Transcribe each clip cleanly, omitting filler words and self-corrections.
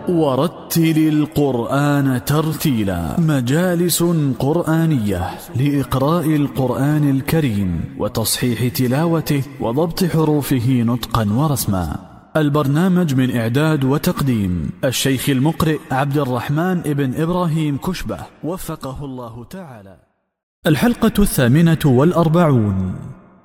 ورتل القرآن ترتيلا. مجالس قرآنية لإقراء القرآن الكريم وتصحيح تلاوته وضبط حروفه نطقا ورسما. البرنامج من إعداد وتقديم الشيخ المقرئ عبد الرحمن ابن إبراهيم كشبة وفقه الله تعالى. الحلقة 48.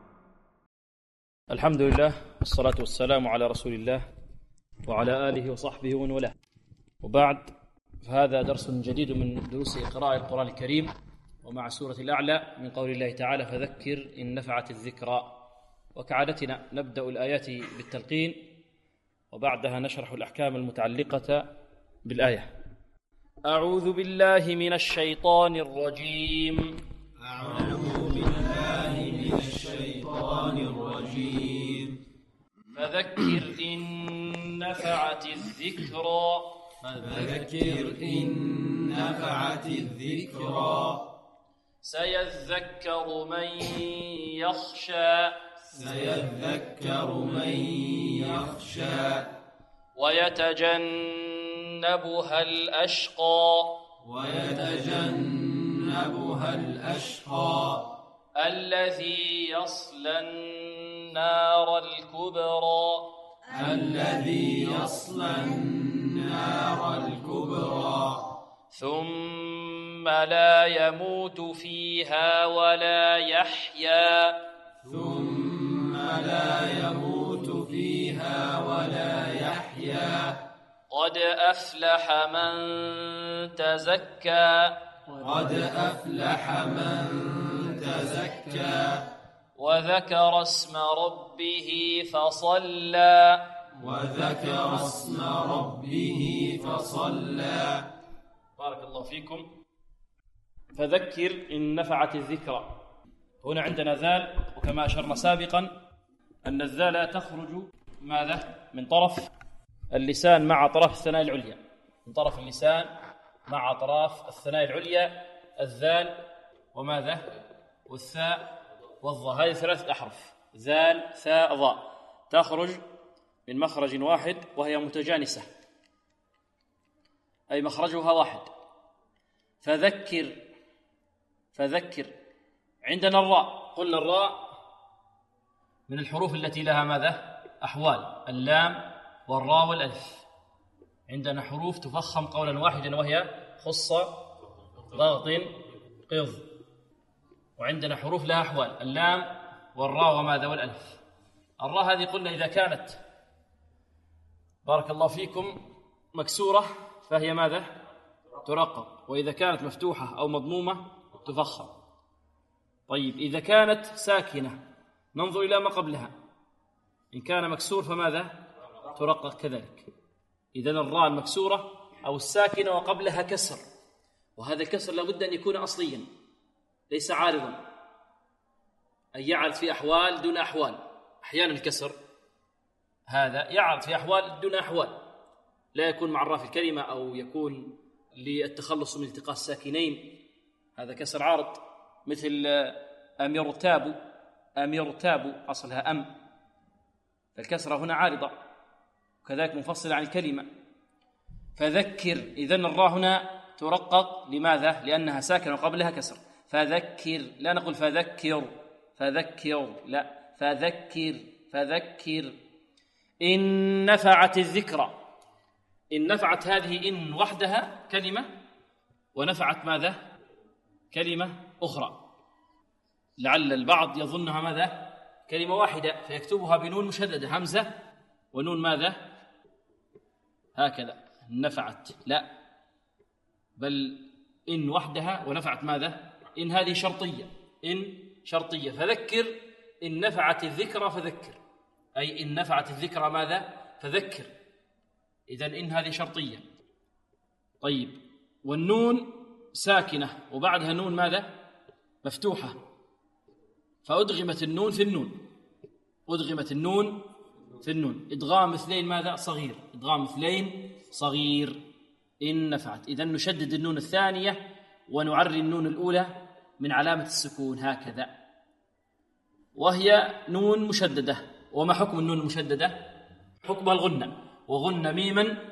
الحمد لله والصلاة والسلام على رسول الله وعلى آله وصحبه ومن والاه، وبعد، فهذا درس جديد من دروس قراءة القرآن الكريم، ومع سورة الأعلى من قول الله تعالى: فذكر إن نفعت الذكرى. وكعادتنا نبدأ الآيات بالتلقين، وبعدها نشرح الأحكام المتعلقة بالآية. أعوذ بالله من الشيطان الرجيم. أعوذ بالله من الشيطان الرجيم. فذكر إن نفعت الذكرى. فذكر إن نفعت الذكرى. سيذكر من يخشى. سيذكر من يخشى. ويتجنبها الأشقى. ويتجنبها الأشقى. الذي يصلى النار الكبرى. الذي يصلى النار الكبرى. ثم لا يموت فيها ولا يحيا. ثم لا يموت فيها ولا يحيا. قد أفلح من تزكى. قد أفلح من تزكى. وذكر اسم ربه فصلى. وذكر اسم ربه فصلى. بارك الله فيكم. فذكر إن نفعت الذكرى. هنا عندنا ذال، وكما أشرنا سابقا أن الذال تخرج ماذا؟ من طرف اللسان مع طرف الثنايا العليا. من طرف اللسان مع أطراف الثنايا العليا الذال وماذا؟ والثاء والظاء. هذه 3 أحرف: ذال ثاء ظاء، تخرج من مخرج واحد وهي متجانسة، أي مخرجها واحد. فذكر. فذكر. عندنا الراء، قلنا الراء من الحروف التي لها ماذا؟ أحوال: اللام والراء والألف. عندنا حروف تفخم قولا واحدا وهي خصة، ضغط، قض. وعندنا حروف لها أحوال: اللام والراء وماذا؟ والألف. الراء هذه قلنا إذا كانت، بارك الله فيكم، مكسورة فهي ماذا؟ ترقق. وإذا كانت مفتوحة أو مضمومة تفخم. طيب، إذا كانت ساكنة ننظر إلى ما قبلها. إن كان مكسور فماذا؟ ترقق كذلك. إذن الراء المكسورة أو الساكنة وقبلها كسر، وهذا الكسر لابد أن يكون أصليا ليس عارضا، أي يعرض في أحوال دون أحوال. أحيانا الكسر هذا يعرض في أحوال دون أحوال، لا يكون مع الراء في الكلمة، أو يكون للتخلص من التقاء الساكنين، هذا كسر عارض، مثل أمرتاب. أمرتاب أصلها أم، فالكسرة هنا عارضة، وكذلك منفصلة عن الكلمة. فذكر، إذن الراء هنا ترقق. لماذا؟ لأنها ساكنة وقبلها كسر. فذكر، لا نقول فذكر فذكر، لا، فذكر. فذكر إن نفعت الذكرى. إن نفعت، هذه إن وحدها كلمة، ونفعت ماذا؟ كلمة أخرى. لعل البعض يظنها ماذا؟ كلمة واحدة، فيكتبها بنون مشددة، همزة ونون ماذا؟ هكذا نفعت، لا، بل إن وحدها ونفعت ماذا؟ إن هذه شرطية. إن شرطية. فذكر إن نفعت الذكرى. فذكر أي إن نفعت الذكرى ماذا؟ فذكر. إذن إن هذه شرطية. طيب، والنون ساكنة وبعدها نون ماذا؟ مفتوحة، فأدغمت النون في النون. أدغمت النون في النون. إدغام مثلين ماذا؟ صغير. إدغام مثلين صغير. إن نفعت. إذن نشدد النون الثانية ونعري النون الأولى من علامة السكون هكذا، وهي نون مشددة. وما حكم النون المشددة؟ حكمها الغنة، وغن ميما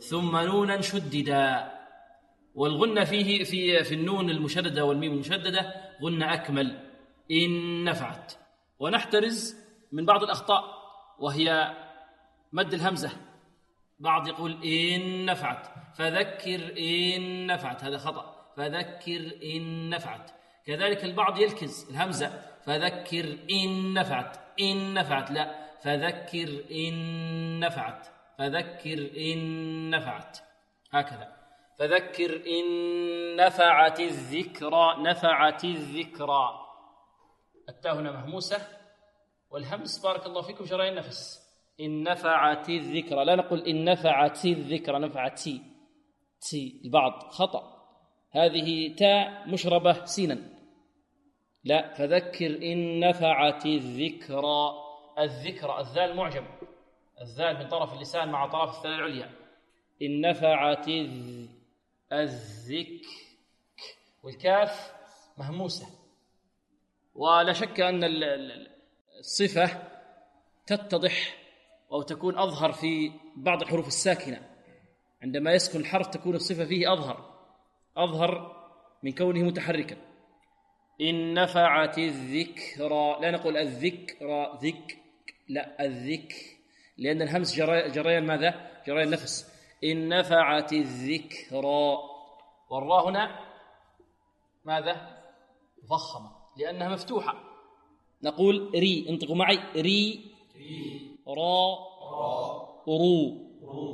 ثم نونا شددا. والغنة فيه في النون المشددة والميم المشددة غنة أكمل إن نفعت. ونحترز من بعض الأخطاء وهي مد الهمزة. بعض يقول إن نفعت فذكر إن نفعت، هذا خطأ، فذكر إن نفعت. كذلك البعض يلكز الهمزة فذكر إن نفعت، إن نفعت، لا، فذكر إن نفعت، فذكر إن نفعت، هكذا. فذكر إن نفعت الذكرى، نفعت الذكرى، التاء هنا مهموسة والهمس بارك الله فيكم شرايين النفس. إن نفعت الذكرى، لا نقول إن نفعت الذكرى، نفعت تي البعض خطأ، هذه تاء مشربة سينا، لا، فذكر إن نفعت الذكرى. الذكرى الذال معجم، الذال من طرف اللسان مع طرف الثانية العليا. إن نفعت الذكر، والكاف مهموسة. ولا شك أن الصفة تتضح أو تكون أظهر في بعض الحروف الساكنة، عندما يسكن الحرف تكون الصفة فيه أظهر من كونه متحركا. إن نفعت الذكرى، لا نقول الذكرى لا، الذكر، لأن الهمس جريان ماذا؟ جريان النفس. إن نفعت الذكرى، والراء هنا ماذا؟ مفخمة لأنها مفتوحة. نقول ري، انطقوا معي، ري را رو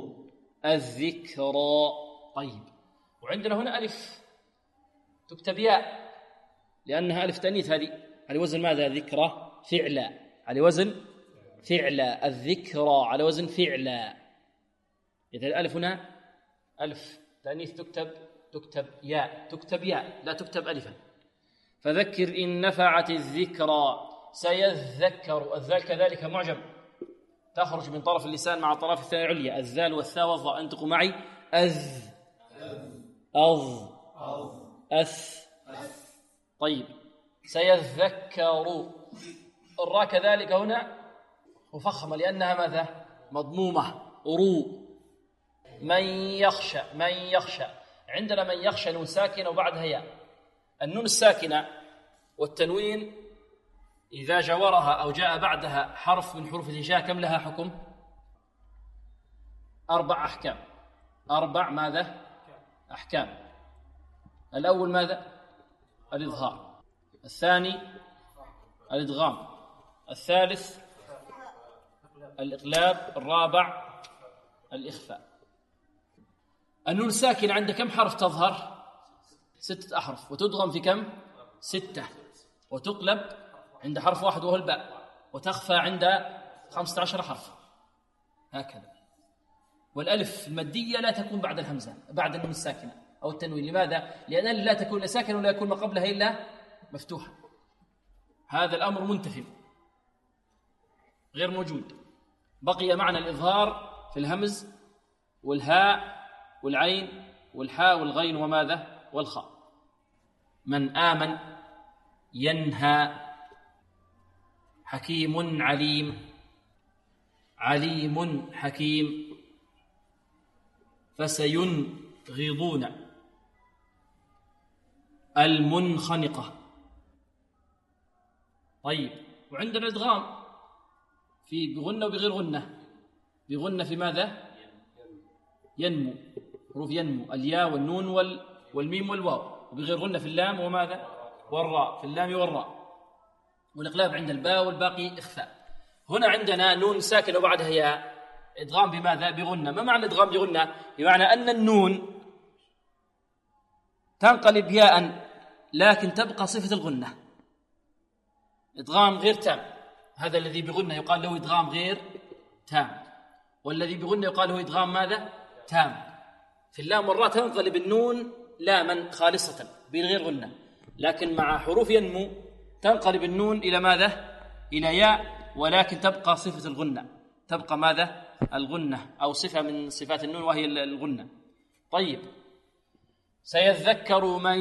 الذكرى. طيب، وعندنا هنا ألف تكتب ياء لأنها ألف تأنيث، هذه على وزن ماذا؟ ذكرى فعلا، على وزن فعلا، الذكرى على وزن فعلا. إذا الألف هنا ألف تأنيث تكتب ياء، لا تكتب ألفا. فذكر إن نفعت الذكرى سيذكر، الذال كذلك معجم، تخرج من طرف اللسان مع طرف الثانية العليا، الذال والثاء والظاء، انطقوا معي، أث. طيب، سيذكر. الراء كذلك هنا مفخمة لأنها ماذا؟ مضمومة، رو. من يخشى، عندنا من يخشى نون ساكنة وبعدها ياء. النون الساكنة والتنوين إذا جاورها أو جاء بعدها حرف من حروف الهجاء كم لها حكم؟ 4 أحكام. 4 ماذا؟ أحكام. الأول ماذا؟ الإظهار، الثاني الإدغام، الثالث الإقلاب، الرابع الإخفاء. النون الساكنة عند كم حرف تظهر؟ 6 أحرف، وتدغم في كم؟ 6، وتقلب عند حرف واحد وهو الباء، وتخفى عند 15 حرف، هكذا. والألف المادية لا تكون بعد الهمزة، بعد النون الساكنة أو التنوين. لماذا؟ لأن لا تكون ساكنة ولا يكون ما قبلها إلا مفتوحة. هذا الأمر منتفي غير موجود. بقي معنى الإظهار في الهمز والهاء والعين والحاء والغين وماذا؟ والخاء. من آمن ينهى، حكيم عليم حكيم، فسينغضون، المنخنقة. طيب، وعندنا الإدغام في بغنة وبغير غنة. بغنة في ماذا؟ ينمو، حروف ينمو، الياء والنون والميم والواو. وبغير غنة في اللام وماذا؟ والراء، في اللام والراء. والإقلاب عند الباء والباقي إخفاء. هنا عندنا نون ساكنة وبعدها ياء، إدغام بماذا؟ بغنة. ما معنى إدغام بغنة؟ بمعنى أن النون تنقلب ياء لكن تبقى صفة الغنة، إدغام غير تام. هذا الذي بغنة يقال له إدغام غير تام، والذي بغنة يقال له إدغام ماذا؟ تام. في اللام والراء تنقلب النون لاما خالصة بغير غنة، لكن مع حروف ينمو تنقلب النون إلى ماذا؟ إلى ياء، ولكن تبقى صفة الغنة، تبقى ماذا؟ الغنة، أو صفة من صفات النون وهي الغنة. طيب، سيذكر من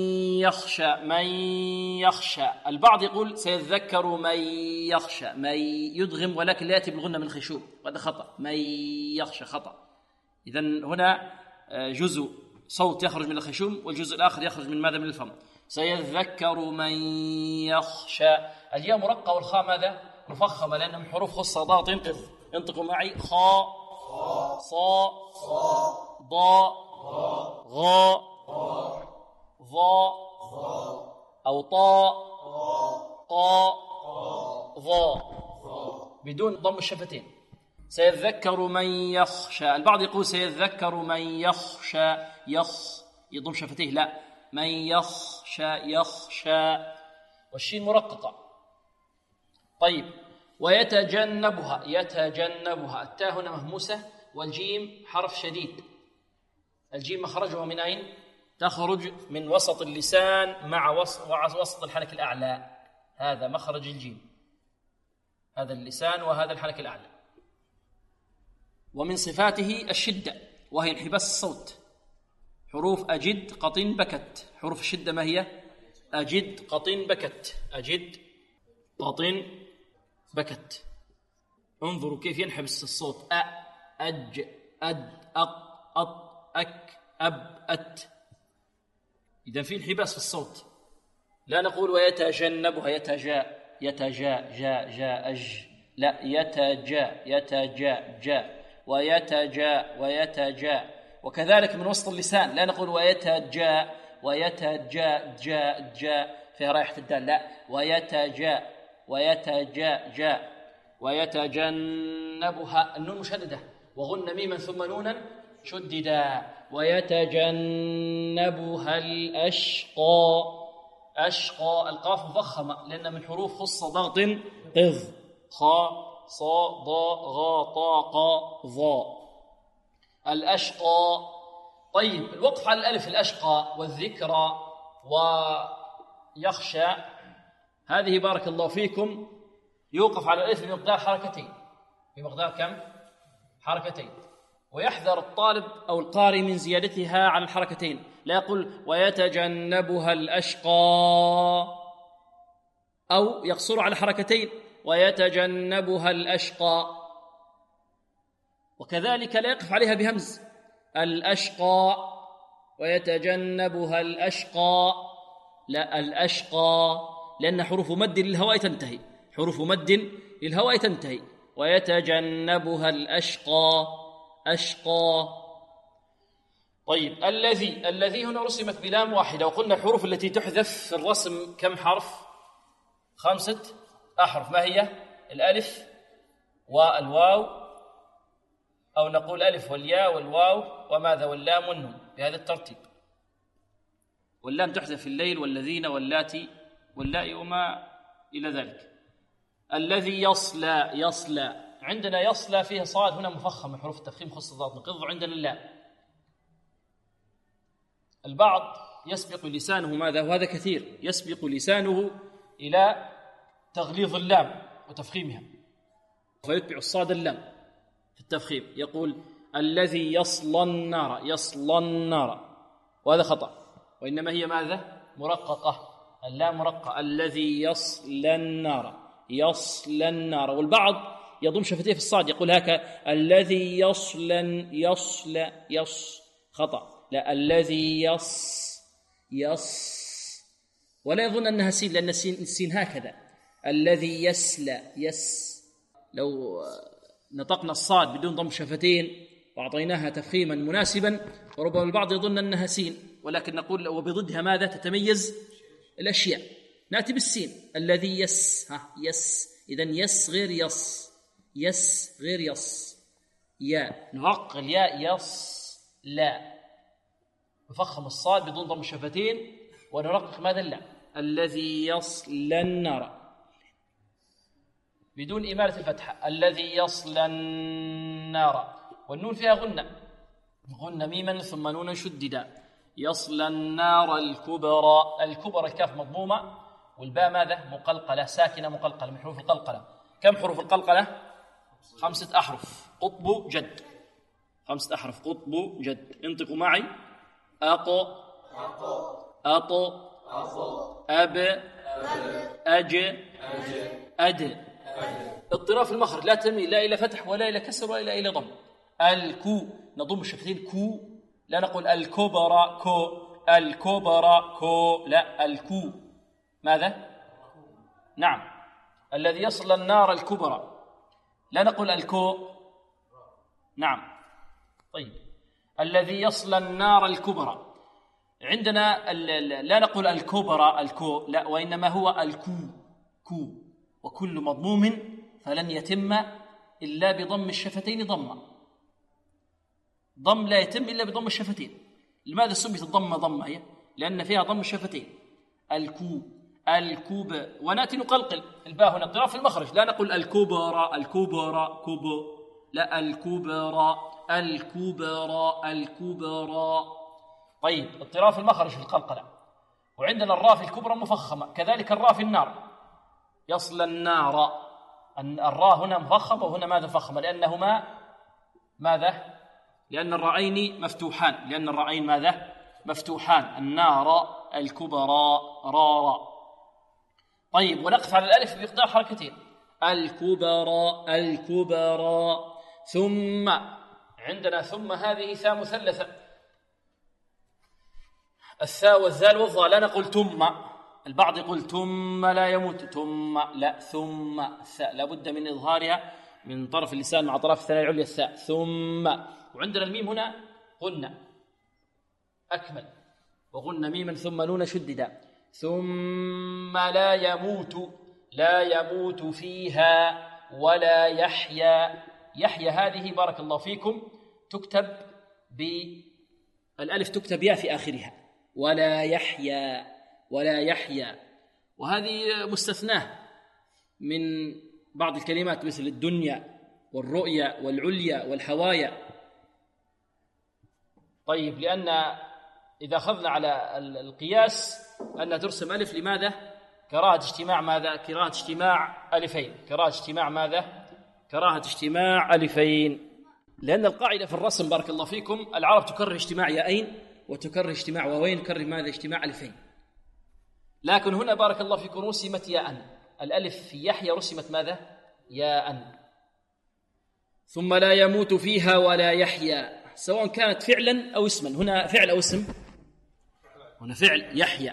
يخشى. البعض يقول سيذكر من يخشى، من يدغم ولكن لا يأتي بالغنة من الخشوع، وهذا خطأ. من يخشى خطأ، إذن هنا جزء صوت يخرج من الخيشوم والجزء الآخر يخرج من ماذا؟ من الفم. سيذكر من يخشى. الياء مرقة والخاء ماذا؟ مفخمة، لأنها من حروف خصة ضاء تنقذ. انطقوا معي: خاء صاء ضاء غاء ظاء أو طاء قاء ظاء بدون ضم الشفتين. سيذكر من يخشى. البعض يقول سيذكر من يخشى يضم شفتيه، لا، من يخشى والشين مرققة. طيب، ويتجنبها. التاء هنا مهموسة والجيم حرف شديد. الجيم مخرجها من أين؟ تخرج من وسط اللسان مع وسط الحنك الأعلى. هذا مخرج الجيم، هذا اللسان وهذا الحنك الأعلى. ومن صفاته الشدة وهي انحباس الصوت. حروف أجد قطن بكت. حروف الشدة ما هي؟ أجد قطن بكت. أجد قطن بكت. انظروا كيف ينحبس الصوت: أ أج أد أق أط أك أب أت. إذا في انحباس في الصوت. لا نقول ويتجنبها يتجا جا أج، لا، يتجا جا ويتجا. وكذلك من وسط اللسان لا نقول ويتجا جا فيها رائحة الدال، لا، ويتجا جا ويتجنبها. النون مشددة وغن ميما ثم نونا شددا. ويتجنبها الأشقى. أشقى القاف مفخمة لأن من حروف خص ضغط قذ. خا صا ضا غا طا قا ظا. الأشقى. طيب، الوقف على الألف الأشقى والذكرى ويخشى، هذه بارك الله فيكم يوقف على الألف بمقدار حركتين. بمقدار كم؟ حركتين. ويحذر الطالب أو القارئ من زيادتها على الحركتين. لا يقول ويتجنبها الأشقى، أو يقصر على حركتين ويتجنبها الأشقى. وكذلك لا يقف عليها بهمز الأشقى ويتجنبها الأشقى، لا، الأشقى، لأن حروف مد للهواء تنتهي. حروف مد للهواء تنتهي. ويتجنبها الأشقى. أشقى. طيب، الذي هنا رسمت بلام واحدة، وقلنا الحروف التي تحذف في الرسم كم حرف؟ 5 أحرف. ما هي؟ الألف والواو، أو نقول ألف والياء والواو وماذا؟ واللام والنون، بهذا الترتيب. واللام تحذف في الليل والذين واللاتي واللائي وما إلى ذلك. الذي يصلى. عندنا يصلى فيها صاد هنا مفخم من حروف التفخيم خص الضاد نقض. عندنا لا. البعض يسبق لسانه ماذا؟ وهذا كثير، يسبق لسانه إلى تغليظ اللام وتفخيمها فيتبع الصاد اللام في التفخيم. يقول الذي يصلى النار، وهذا خطأ، وإنما هي ماذا؟ مرققة. اللام مرققة. الذي يصلى النار. والبعض يضم شفتيه في الصاد يقول هكا الذي يصلى خطأ، لا، الذي يص ولا يظن أنها سين، لأن السين هكذا. الذي لو نطقنا الصاد بدون ضم شفتين وأعطيناها تفخيما مناسبا وربما البعض يظن أنها سين، ولكن نقول وبضدها ماذا؟ تتميز الأشياء. نأتي بالسين. الذي يس إذن يس غير يس يا، نرقق الياء لا، نفخم الصاد بدون ضم الشفتين ونرقق ماذا؟ لا. الذي يصلى النار بدون إمالة الفتحة. الذي يصلى النار، والنون فيها غنة ميما ثم نونا شددا. يصلى النار الكبرى. الكاف مضمومة والباء ماذا؟ مقلقلة ساكنة مقلقلة من حروف القلقلة. كم حروف القلقلة؟ 5 أحرف. قطب جد 5 أحرف. قطب جد. انطقوا معي: أق أب أج أد. اضطراب في المخرج، لا تميل لا إلى فتح ولا إلى كسر ولا إلى ضم. الكو، نضم الشفتين كو، لا نقول الكبرى كو، الكبرى كو، لا الكو. ماذا؟ نعم، الذي يصل النار الكبرى، لا نقول الكو. نعم. طيب، الذي يصل النار الكبرى. عندنا لا نقول الكبرى الكو، لا، وإنما هو الكو كو، وكل مضموم فلن يتم إلا بضم الشفتين ضم لا يتم إلا بضم الشفتين. لماذا سميت الضمة ضمة؟ هي لأن فيها ضم الشفتين. الكو، الكوب، ونأتي نقلقل الباء هنا اضطراب في المخرج، لا نقول الكبرى الكبرى كوبو، لا الكبرى الكبرى الكبرى. طيب، اضطراب في المخرج في القلقلة. وعندنا الراء في الكبرى مفخمة، كذلك الراء في النار، يصل النار، الراء هنا مفخمة وهنا ماذا فخمة؟ لأنهما ماذا؟ لأن الرأين مفتوحان، لأن الرأين ماذا؟ مفتوحان، النار الكبرى رارا. طيب، ونقف على الألف بمقدار حركتين، الكبرى الكبرى. ثم عندنا ثم هذه ثاء مثلثة، الثاء والذال والظاء، لا نقول ثم. البعض يقول ثم لا يموت، ثم، لا، ثم الثاء لابد من إظهارها من طرف اللسان مع طرف الثنايا العليا، الثاء ثم. وعندنا الميم هنا غنة أكمل، وغنة ميما ثم نون شددا، ثم لا يموت، لا يموت فيها ولا يحيا. يحيا هذه بارك الله فيكم تكتب بالألف، تكتب يا في آخرها، ولا يحيا ولا يحيا. وهذه مستثناه من بعض الكلمات مثل الدنيا والرؤيا والعليا والحوايا. طيب، لأن إذا أخذنا على القياس أن ترسم ألف، لماذا؟ كراهة اجتماع ماذا؟ كراهة اجتماع ألفين. كراهة اجتماع ماذا؟ كراهة اجتماع ألفين. لأن القاعدة في الرسم بارك الله فيكم، العرب تكره اجتماع ياءين وتكره اجتماع واوين، تكره ماذا؟ اجتماع ألفين. لكن هنا بارك الله فيكم رسمت ياء، الألف في يحيى رسمت ماذا؟ ياء. ثم لا يموت فيها ولا يحيا، سواء كانت فعلا أو اسما. هنا فعل أو اسم؟ هنا فعل يحيى،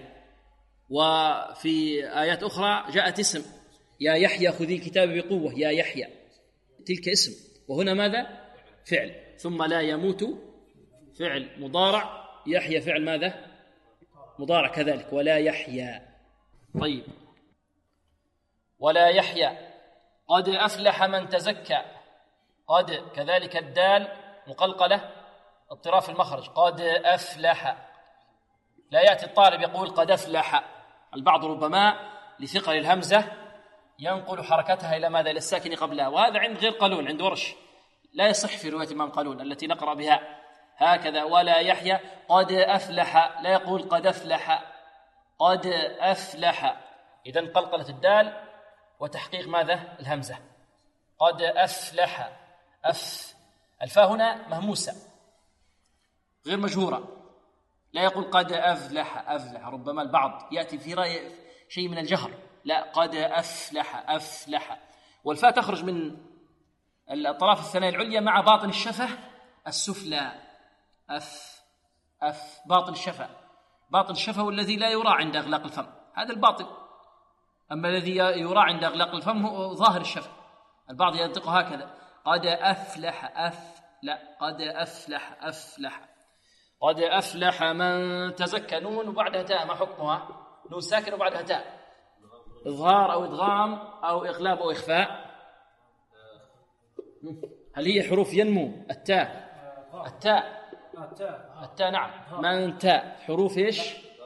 وفي آيات أخرى جاءت اسم، يا يحيى خذي الكتاب بقوة، يا يحيى، تلك اسم. وهنا ماذا؟ فعل. ثم لا يموت فعل مضارع، يحيى فعل ماذا؟ مضارع كذلك، ولا يحيى. طيب، ولا يحيى. قد أفلح من تزكى، قد كذلك الدال مقلقلة اضطراب في المخرج، قد أفلح. لا يأتي الطالب يقول قد أفلح، البعض ربما لثقل الهمزة ينقل حركتها إلى ماذا؟ إلى الساكن قبلها، وهذا عند غير قالون، عند ورش لا يصح في رواية إمام قالون التي نقرأ بها هكذا، ولا يحيى قد أفلح، لا يقول قد أفلح، قد أفلح. إذن قلقلة الدال وتحقيق ماذا؟ الهمزة، قد أفلح. الفاء هنا مهموسة غير مجهورة، لا يقول قد أفلح أفلح، ربما البعض يأتي في رأي شيء من الجهر، لا، قد أفلح أفلح. والفاء تخرج من الأطراف الثنايا العليا مع باطن الشفة السفلى، باطن الشفة، باطن الشفة والذي لا يرى عند إغلاق الفم، هذا الباطن. أما الذي يرى عند إغلاق الفم هو ظاهر الشفة. البعض ينطق هكذا، قد أفلح لا، قد أفلح أفلح. قد أفلح من تزكى، نون وبعدها تاء، ما حكمها؟ نون ساكن وبعدها تاء، إظهار أو إدغام أو إقلاب أو إخفاء. هل هي حروف ينمو؟ التاء نعم. من تاء حروف إيش؟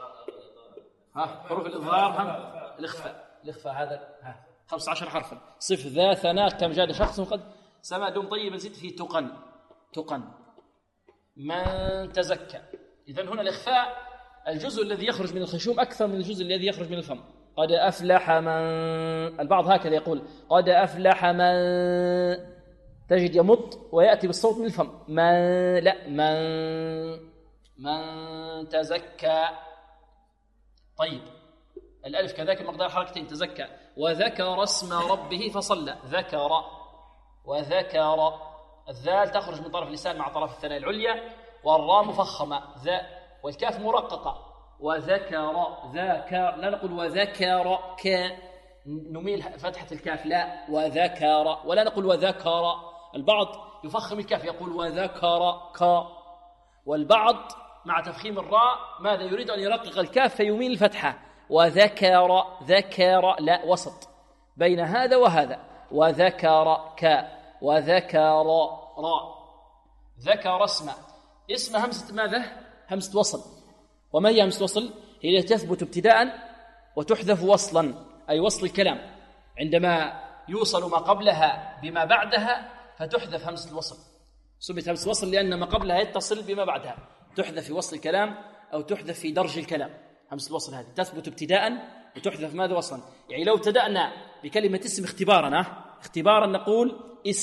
حروف الإظهار الإخفاء. هذا 15 حرفا. صف ذا ثناء كم جاد شخص قد سما دوم طيبا زد فيه تقن من تزكى. إذن هنا الإخفاء الجزء الذي يخرج من الخشوم أكثر من الجزء الذي يخرج من الفم. قد أفلح من، البعض هكذا يقول قد أفلح من، تجد يمط ويأتي بالصوت من الفم، من، لا، من تزكى. طيب، الألف كذلك مقدار حركتين، تزكى. وذكر اسم ربه فصلى، ذكر وذكر. الذال تخرج من طرف اللسان مع طرف الثنايا العليا، والراء مفخمة ذا، والكاف مرققة. وذكر ذاكر، لا نقول وذكر ك نميل فتحة الكاف، لا وذكر، ولا نقول وذكر. البعض يفخم الكاف يقول وذكر ك، والبعض مع تفخيم الراء ماذا يريد أن يرقق الكاف فيميل الفتحة وذكر ذكر، لا وسط بين هذا وهذا. وذكر ك وذكر راء. ذكر اسم همزة ماذا؟ همزة وصل. وما هي همزة وصل؟ هي تثبت ابتداء وتحذف وصلا، أي وصل الكلام، عندما يوصل ما قبلها بما بعدها فتحذف همزة الوصل. سميت همزة وصل لأن ما قبلها يتصل بما بعدها، تحذف في وصل الكلام أو تحذف في درج الكلام. همزة الوصل هذه تثبت ابتداء وتحذف ماذا؟ وصلا. يعني لو ابتدأنا بكلمة اسم اختبارا نقول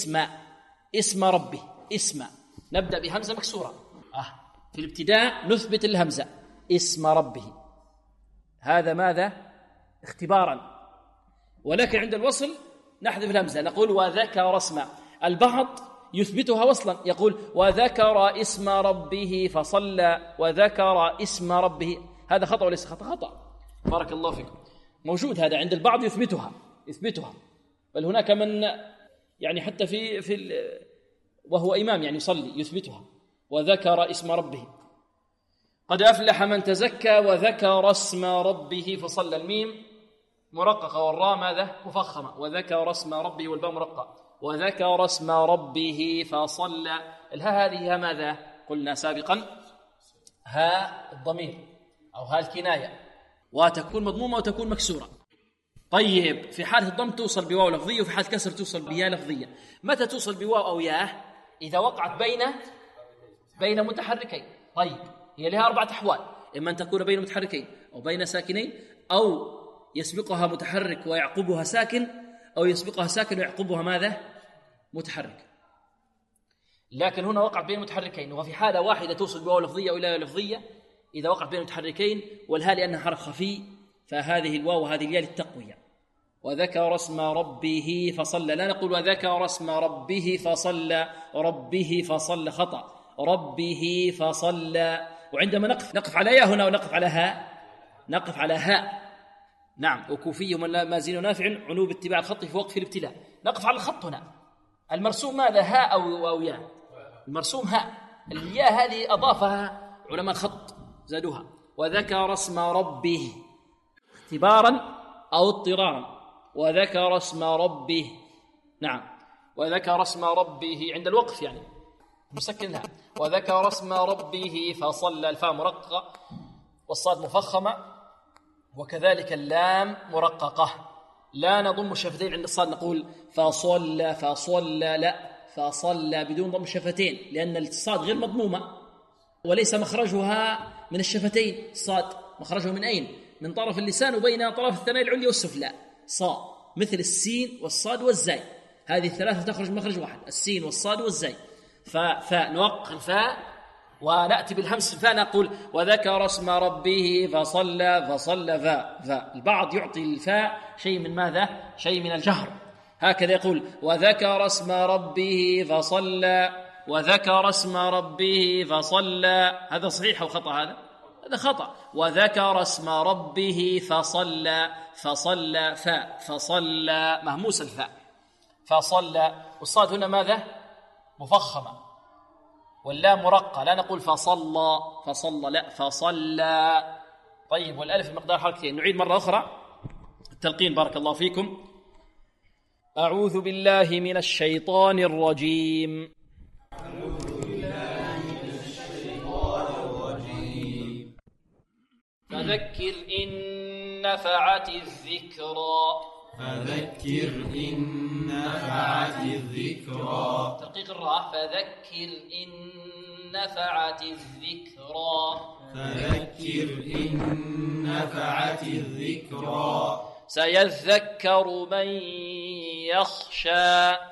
اسم ربي، اسم، نبدأ بهمزة مكسورة في الابتداء، نثبت الهمزة اسم ربه، هذا ماذا؟ اختبارا. ولكن عند الوصل نحذف الهمزة، نقول وذكر اسم. البعض يثبتها وصلا، يقول وذكر اسم ربه فصلى، وذكر اسم ربه. هذا خطأ وليس خطأ؟ خطأ، بارك الله فيكم. موجود هذا عند البعض يثبتها، بل هناك من يعني حتى في وهو إمام يعني يصلي يثبتها، وذكر اسم ربه. قد أفلح من تزكى وذكر اسم ربه فصلى. الميم مرققة والراء ماذا؟ مفخمة. وذكر اسم ربه والباء مرققة. وذكر اسم ربه فصلى. الهاء هذه ماذا؟ قلنا سابقا هاء الضمير أو هاء الكناية، وتكون مضمومة وتكون مكسورة. طيب في حالة الضم توصل بواو لفظية، وفي حالة كسر توصل بياء لفظية. متى توصل بواو أو ياء؟ إذا وقعت بين متحركين. طيب هي لها 4 أحوال، إما أن تكون بين متحركين أو بين ساكنين، أو يسبقها متحرك ويعقبها ساكن، أو يسبقها ساكن ويعقبها ماذا؟ متحرك. لكن هنا وقعت بين متحركين، وفي حالة واحدة توصل بواو لفظية أو لا لفظية إذا وقعت بين متحركين، والهاء لأنها حرف خفي فهذه الواو وهذه الياء للتقوية. وذكر اسم ربه فصلى، لا نقول وذكر اسم ربه فصلى، ربه فصلى خطأ، ربه فصلى. وعندما نقف على ياء هنا ونقف على هاء، نقف على هاء. نعم، وكوفي مازين نافع عنوب اتباع الخط في وقف الابتلاء. نقف على الخط هنا. المرسوم ماذا؟ هاء أو ياء؟ المرسوم هاء. الياء هذه أضافها علماء الخط زادوها. وذكر اسم ربه اختبارا أو اضطرارا. وذكر اسم ربه، نعم، وذكر اسم ربه عند الوقف يعني مسكنها. وذكر اسم ربه فصلى. الفاء مرققة والصاد مفخمة، وكذلك اللام مرققة. لا نضم الشفتين عند الصاد، نقول فصلى، لا، فصلى بدون ضم الشفتين، لأن الصاد غير مضمومة وليس مخرجها من الشفتين. الصاد مخرجه من أين؟ من طرف اللسان وبين طرف الثنايا العليا والسفلى. صا مثل السين والصاد والزاي، هذه الثلاثة تخرج مخرج واحد، السين والصاد والزاي. فنوقع الفاء ونأتي بالهمس الفاء، نقول وذكر اسم ربه فصلى فاء. البعض يعطي الفاء شيء من ماذا؟ شيء من الجهر، هكذا يقول وذكر اسم ربه فصلى، وذكر اسم ربه فصلى. هذا صحيح أو خطأ؟ هذا خطأ. وذكر اسم ربه فصلى فاء، فصلى مهموس الفاء، فصلى. والصاد هنا ماذا؟ مفخمة، واللام مرقة، لا نقول فصلى، لا، فصلى. طيب والألف بمقدار حركتين. نعيد مرة أخرى التلقين بارك الله فيكم. أعوذ بالله من الشيطان الرجيم. فذكر إن نفعت الذكرى. ترقيق الراء. فذكر إن نفعت الذكرى. سيذكر من يخشى.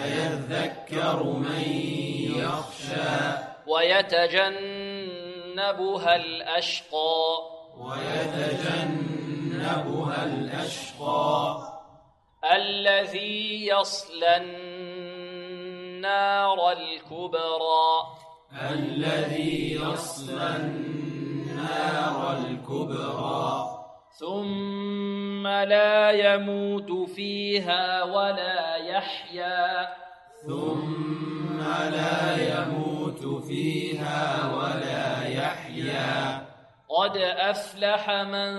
ويتجنبها الأشقى. الذي يصلى النار الكبرى الذي يصلى النار الكبرى ثم لا يموت فيها ولا يحيا ثم لا يموت فيها ولا يحيا قد أفلح من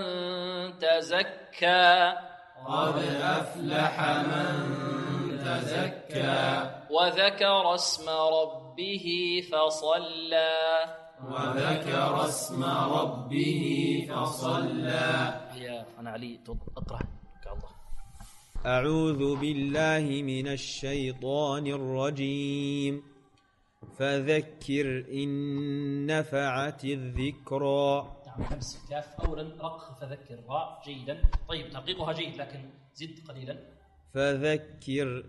تزكى قد أفلح من تزكى وذكر اسم ربه فصلى وذكر اسم ربه فصلى. يا أنا علي أطرح الله. أعوذ بالله من الشيطان الرجيم. فذكر إن نفعت الذكرى. نعم نفس الكاف أولا رق فذكر راء جيدا. طيب تحقيقها جيد لكن زد قليلا. فذكر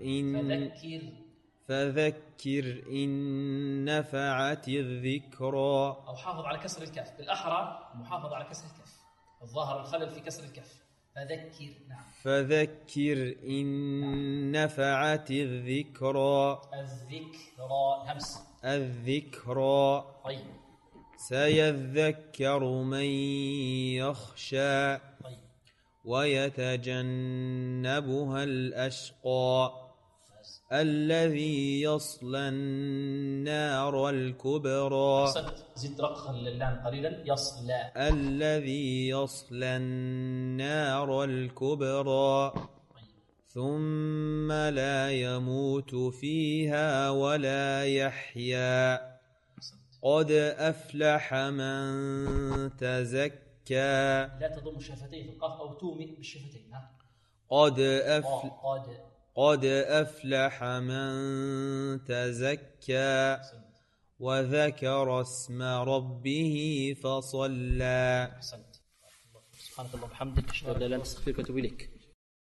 إن نفعت الذكرى. أو حافظ على كسر الكاف بالأحرى محافظ على كسر الكاف الظاهر الخلل في كسر الكاف. فذكر نعم. فذكر إن نفعت الذكرى. الذكرى. طيب. سيذكر من يخشى. طيب. ويتجنبها الأشقى الذي يصلى النار الكبرى. أحسنت. زد رقا للام قليلا. يصلى. الذي يصلى النار الكبرى ثم لا يموت فيها ولا يحيا قد أفلح من تزكى. لا تضم الشفتين في القاف أو تومئ بالشفتين. قد أفلح من تزكى وذكر اسم ربه فصلى. أحسنت. سبحانك اللهم وبحمدك أشهد أن لا إله إلا أنت أستغفرك وأتوب إليك.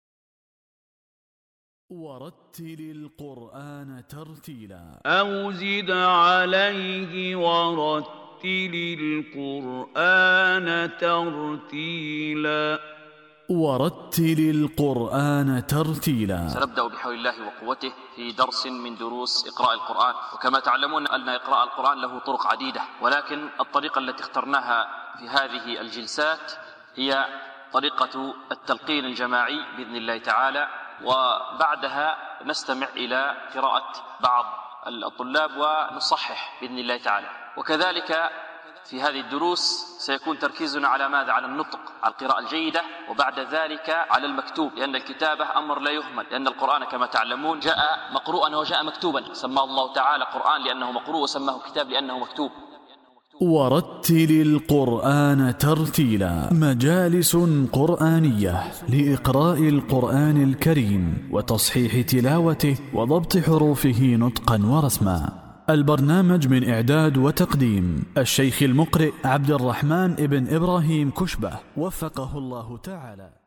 ورتل القرآن ترتيلا أو زد عليه ورتل القرآن ترتيلا. ورتل القرآن ترتيلا. سنبدأ بحول الله وقوته في درس من دروس إقراء القرآن. وكما تعلمون أن إقراء القرآن له طرق عديدة، ولكن الطريقة التي اخترناها في هذه الجلسات هي طريقة التلقين الجماعي بإذن الله تعالى، وبعدها نستمع إلى قراءة بعض الطلاب ونصحح بإذن الله تعالى. وكذلك في هذه الدروس سيكون تركيزنا على ماذا؟ على النطق، على القراءة الجيدة، وبعد ذلك على المكتوب، لأن الكتابة أمر لا يهمل، لأن القرآن كما تعلمون جاء مقروءا وجاء مكتوبا. سماه الله تعالى قرآن لأنه مقروء، وسماه كتاب لأنه مكتوب. ورتل القرآن ترتيلا. مجالس قرآنية لإقراء القرآن الكريم وتصحيح تلاوته وضبط حروفه نطقا ورسما. البرنامج من إعداد وتقديم الشيخ المقرئ عبد الرحمن ابن إبراهيم كشبة، وفقه الله تعالى.